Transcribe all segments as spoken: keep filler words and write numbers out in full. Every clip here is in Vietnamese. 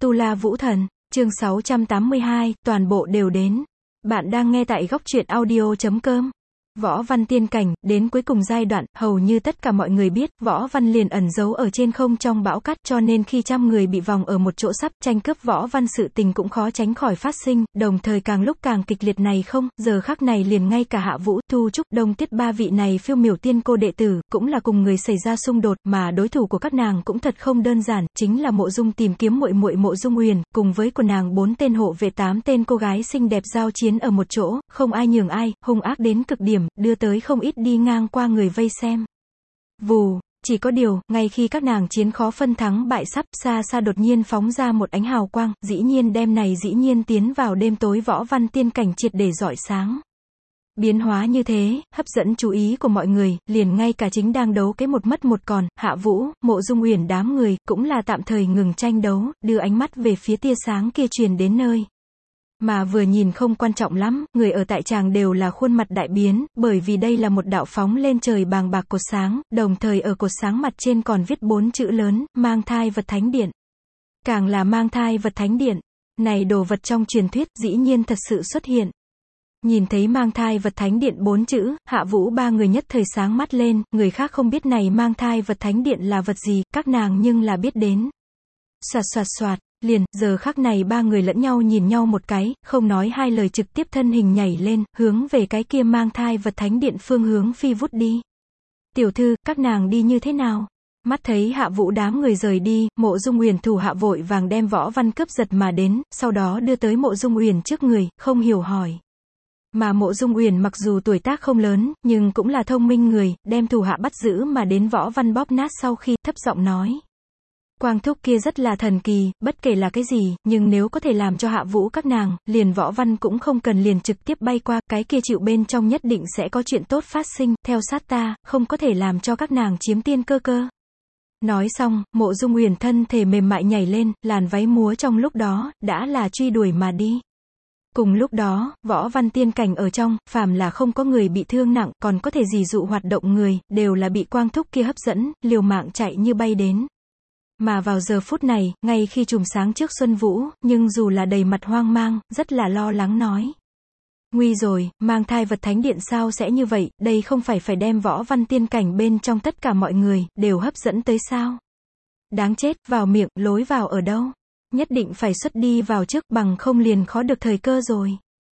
Tu La Vũ Thần, chương sáu trăm tám mươi hai, toàn bộ đều đến. Bạn đang nghe tại góc truyện audio chấm com. Võ Văn tiên cảnh, đến cuối cùng giai đoạn, hầu như tất cả mọi người biết, Võ Văn liền ẩn giấu ở trên không trong bão cát, cho nên khi trăm người bị vòng ở một chỗ sắp tranh cướp Võ Văn sự tình cũng khó tránh khỏi phát sinh, đồng thời càng lúc càng kịch liệt này không, giờ khắc này liền ngay cả Hạ Vũ, Thu Trúc, Đông Tiết ba vị này phiêu miểu tiên cô đệ tử, cũng là cùng người xảy ra xung đột, mà đối thủ của các nàng cũng thật không đơn giản, chính là Mộ Dung tìm kiếm muội muội Mộ Dung Uyển, cùng với của nàng bốn tên hộ vệ tám tên cô gái xinh đẹp giao chiến ở một chỗ, không ai nhường ai, hung ác đến cực điểm, đưa tới không ít đi ngang qua người vây xem. Vù, chỉ có điều, ngay khi các nàng chiến khó phân thắng bại sắp, xa xa đột nhiên phóng ra một ánh hào quang, dĩ nhiên đêm này dĩ nhiên tiến vào đêm tối Võ Văn tiên cảnh triệt để rọi sáng. Biến hóa như thế, hấp dẫn chú ý của mọi người, liền ngay cả chính đang đấu cái một mất một còn, Hạ Vũ, Mộ Dung Uyển đám người, cũng là tạm thời ngừng tranh đấu, đưa ánh mắt về phía tia sáng kia truyền đến nơi. Mà vừa nhìn không quan trọng lắm, người ở tại tràng đều là khuôn mặt đại biến, bởi vì đây là một đạo phóng lên trời bàng bạc cột sáng, đồng thời ở cột sáng mặt trên còn viết bốn chữ lớn, mang thai vật thánh điện. Càng là mang thai vật thánh điện, này đồ vật trong truyền thuyết, dĩ nhiên thật sự xuất hiện. Nhìn thấy mang thai vật thánh điện bốn chữ, Hạ Vũ ba người nhất thời sáng mắt lên, người khác không biết này mang thai vật thánh điện là vật gì, các nàng nhưng là biết đến. Xoạt xoạt xoạt. Liền, giờ khắc này ba người lẫn nhau nhìn nhau một cái, không nói hai lời trực tiếp thân hình nhảy lên, hướng về cái kia mang thai vật thánh điện phương hướng phi vút đi. Tiểu thư, các nàng đi như thế nào? Mắt thấy Hạ Vũ đám người rời đi, Mộ Dung Uyển thủ hạ vội vàng đem Võ Văn cướp giật mà đến, sau đó đưa tới Mộ Dung Uyển trước người, không hiểu hỏi. Mà Mộ Dung Uyển mặc dù tuổi tác không lớn, nhưng cũng là thông minh người, đem thủ hạ bắt giữ mà đến Võ Văn bóp nát sau khi, thấp giọng nói. Quang thúc kia rất là thần kỳ, bất kể là cái gì, nhưng nếu có thể làm cho Hạ Vũ các nàng, liền Võ Văn cũng không cần liền trực tiếp bay qua, cái kia chịu bên trong nhất định sẽ có chuyện tốt phát sinh, theo sát ta, không có thể làm cho các nàng chiếm tiên cơ cơ. Nói xong, Mộ Dung Uyển thân thể mềm mại nhảy lên, làn váy múa trong lúc đó, đã là truy đuổi mà đi. Cùng lúc đó, Võ Văn tiên cảnh ở trong, phàm là không có người bị thương nặng, còn có thể dì dụ hoạt động người, đều là bị Quang thúc kia hấp dẫn, liều mạng chạy như bay đến. Mà vào giờ phút này, ngay khi chùm sáng trước Xuân Vũ, nhưng dù là đầy mặt hoang mang, rất là lo lắng nói. Nguy rồi, mang thai vật thánh điện sao sẽ như vậy, đây không phải phải đem Võ Văn tiên cảnh bên trong tất cả mọi người, đều hấp dẫn tới sao? Đáng chết, vào miệng, lối vào ở đâu? Nhất định phải xuất đi vào trước, bằng không liền khó được thời cơ rồi.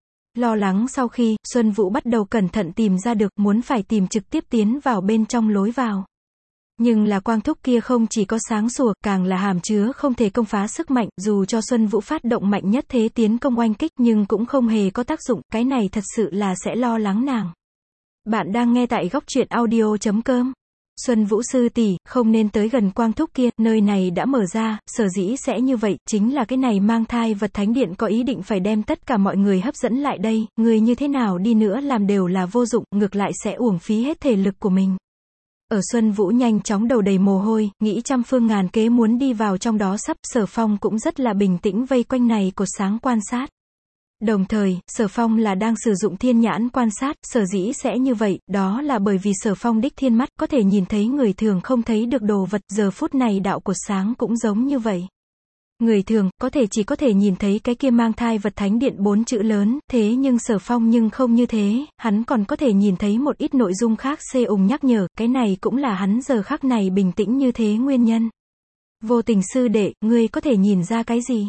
Lo lắng sau khi, Xuân Vũ bắt đầu cẩn thận tìm ra được, muốn phải tìm trực tiếp tiến vào bên trong lối vào. Nhưng là Quang thúc kia không chỉ có sáng sủa, càng là hàm chứa không thể công phá sức mạnh, dù cho Xuân Vũ phát động mạnh nhất thế tiến công oanh kích nhưng cũng không hề có tác dụng, cái này thật sự là sẽ lo lắng nàng. Bạn đang nghe tại góc truyện audio chấm com. Xuân Vũ sư tỷ, không nên tới gần Quang thúc kia, nơi này đã mở ra, sở dĩ sẽ như vậy, chính là cái này mang thai vật thánh điện có ý định phải đem tất cả mọi người hấp dẫn lại đây, người như thế nào đi nữa làm đều là vô dụng, ngược lại sẽ uổng phí hết thể lực của mình. Ở Xuân Vũ nhanh chóng đầu đầy mồ hôi, nghĩ trăm phương ngàn kế muốn đi vào trong đó sắp, Sở Phong cũng rất là bình tĩnh vây quanh này cột sáng quan sát. Đồng thời, Sở Phong là đang sử dụng thiên nhãn quan sát, sở dĩ sẽ như vậy, đó là bởi vì Sở Phong đích thiên mắt, có thể nhìn thấy người thường không thấy được đồ vật, giờ phút này đạo cột sáng cũng giống như vậy. Người thường, có thể chỉ có thể nhìn thấy cái kia mang thai vật thánh điện bốn chữ lớn, thế nhưng Sở Phong nhưng không như thế, hắn còn có thể nhìn thấy một ít nội dung khác xê ùng nhắc nhở, cái này cũng là hắn giờ khắc này bình tĩnh như thế nguyên nhân. Vô Tình sư đệ, ngươi có thể nhìn ra cái gì?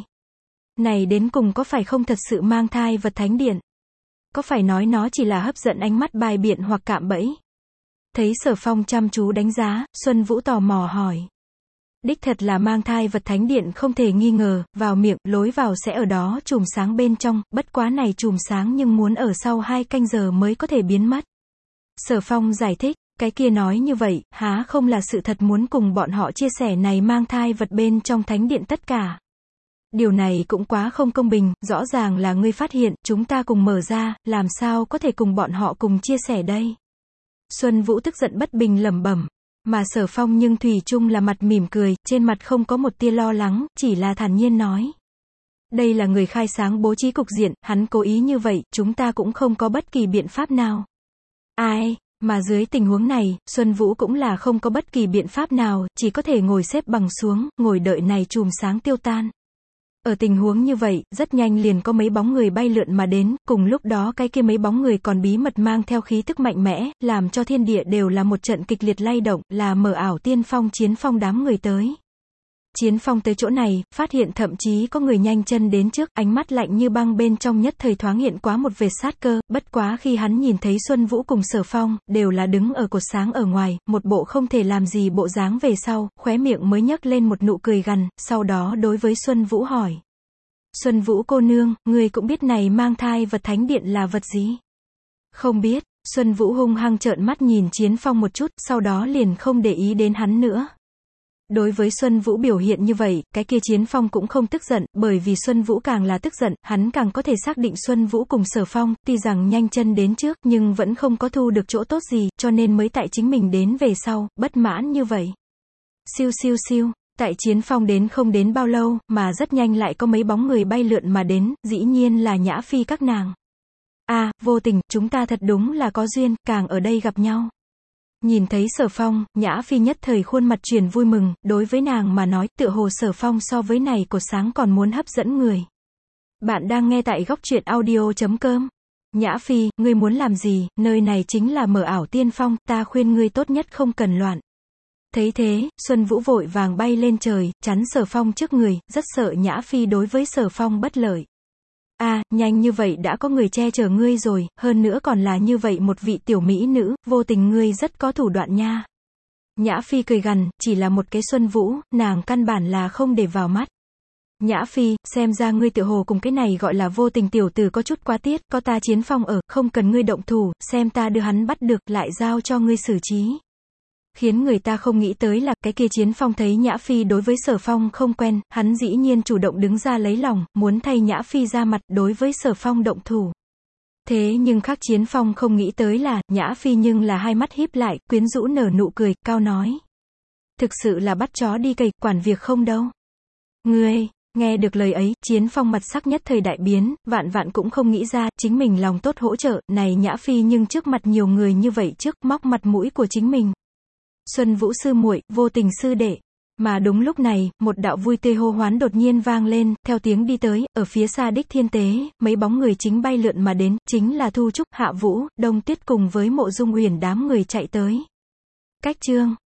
Này đến cùng có phải không thật sự mang thai vật thánh điện? Có phải nói nó chỉ là hấp dẫn ánh mắt bài biện hoặc cạm bẫy? Thấy Sở Phong chăm chú đánh giá, Xuân Vũ tò mò hỏi. Đích thật là mang thai vật thánh điện không thể nghi ngờ, vào miệng, lối vào sẽ ở đó chùm sáng bên trong, bất quá này chùm sáng nhưng muốn ở sau hai canh giờ mới có thể biến mất. Sở Phong giải thích, cái kia nói như vậy, há không là sự thật muốn cùng bọn họ chia sẻ này mang thai vật bên trong thánh điện tất cả. Điều này cũng quá không công bình, rõ ràng là ngươi phát hiện, chúng ta cùng mở ra, làm sao có thể cùng bọn họ cùng chia sẻ đây? Xuân Vũ tức giận bất bình lẩm bẩm. Mà Sở Phong nhưng thủy chung là mặt mỉm cười, trên mặt không có một tia lo lắng, chỉ là thản nhiên nói. Đây là người khai sáng bố trí cục diện, hắn cố ý như vậy, chúng ta cũng không có bất kỳ biện pháp nào. Ai, mà dưới tình huống này, Xuân Vũ cũng là không có bất kỳ biện pháp nào, chỉ có thể ngồi xếp bằng xuống, ngồi đợi này chùm sáng tiêu tan. Ở tình huống như vậy, rất nhanh liền có mấy bóng người bay lượn mà đến, cùng lúc đó cái kia mấy bóng người còn bí mật mang theo khí tức mạnh mẽ, làm cho thiên địa đều là một trận kịch liệt lay động, là Mờ Ảo Tiên Phong Chiến Phong đám người tới. Chiến Phong tới chỗ này, phát hiện thậm chí có người nhanh chân đến trước, ánh mắt lạnh như băng bên trong nhất thời thoáng hiện quá một vệt sát cơ, bất quá khi hắn nhìn thấy Xuân Vũ cùng Sở Phong, đều là đứng ở cột sáng ở ngoài, một bộ không thể làm gì bộ dáng về sau, khóe miệng mới nhấc lên một nụ cười gằn, sau đó đối với Xuân Vũ hỏi. Xuân Vũ cô nương, người cũng biết này mang thai vật thánh điện là vật gì? Không biết, Xuân Vũ hung hăng trợn mắt nhìn Chiến Phong một chút, sau đó liền không để ý đến hắn nữa. Đối với Xuân Vũ biểu hiện như vậy, cái kia Chiến Phong cũng không tức giận, bởi vì Xuân Vũ càng là tức giận, hắn càng có thể xác định Xuân Vũ cùng Sở Phong, tuy rằng nhanh chân đến trước, nhưng vẫn không có thu được chỗ tốt gì, cho nên mới tại chính mình đến về sau, bất mãn như vậy. Siêu siêu siêu, tại Chiến Phong đến không đến bao lâu, mà rất nhanh lại có mấy bóng người bay lượn mà đến, dĩ nhiên là Nhã Phi các nàng. A, à, vô tình, chúng ta thật đúng là có duyên, càng ở đây gặp nhau. Nhìn thấy Sở Phong, Nhã Phi nhất thời khuôn mặt chuyển vui mừng, đối với nàng mà nói, tựa hồ Sở Phong so với này cột sáng còn muốn hấp dẫn người. Bạn đang nghe tại góc truyện audio chấm com. Nhã Phi, ngươi muốn làm gì, nơi này chính là Mờ Ảo Tiên Phong, ta khuyên ngươi tốt nhất không cần loạn. Thấy thế, Xuân Vũ vội vàng bay lên trời, chắn Sở Phong trước người, rất sợ Nhã Phi đối với Sở Phong bất lợi. A, à, nhanh như vậy đã có người che chở ngươi rồi, hơn nữa còn là như vậy một vị tiểu mỹ nữ, vô tình ngươi rất có thủ đoạn nha. Nhã Phi cười gằn, chỉ là một cái Xuân Vũ, nàng căn bản là không để vào mắt. Nhã Phi, xem ra ngươi tựa hồ cùng cái này gọi là vô tình tiểu tử có chút quá tiết, có ta Chiến Phong ở, không cần ngươi động thủ, xem ta đưa hắn bắt được, lại giao cho ngươi xử trí. Khiến người ta không nghĩ tới là, cái kia Chiến Phong thấy Nhã Phi đối với Sở Phong không quen, hắn dĩ nhiên chủ động đứng ra lấy lòng, muốn thay Nhã Phi ra mặt, đối với Sở Phong động thủ. Thế nhưng khác Chiến Phong không nghĩ tới là, Nhã Phi nhưng là hai mắt híp lại, quyến rũ nở nụ cười, cao nói. Thực sự là bắt chó đi cày, quản việc không đâu. Ngươi, nghe được lời ấy, Chiến Phong mặt sắc nhất thời đại biến, vạn vạn cũng không nghĩ ra, chính mình lòng tốt hỗ trợ, này Nhã Phi nhưng trước mặt nhiều người như vậy trước, móc mặt mũi của chính mình. Xuân Vũ sư muội, vô tình sư đệ. Mà đúng lúc này, một đạo vui tươi hô hoán đột nhiên vang lên, theo tiếng đi tới, ở phía xa Đích Thiên Tế, mấy bóng người chính bay lượn mà đến, chính là Thu Trúc, Hạ Vũ, Đông Tuyết cùng với Mộ Dung Uyển đám người chạy tới. Cách chương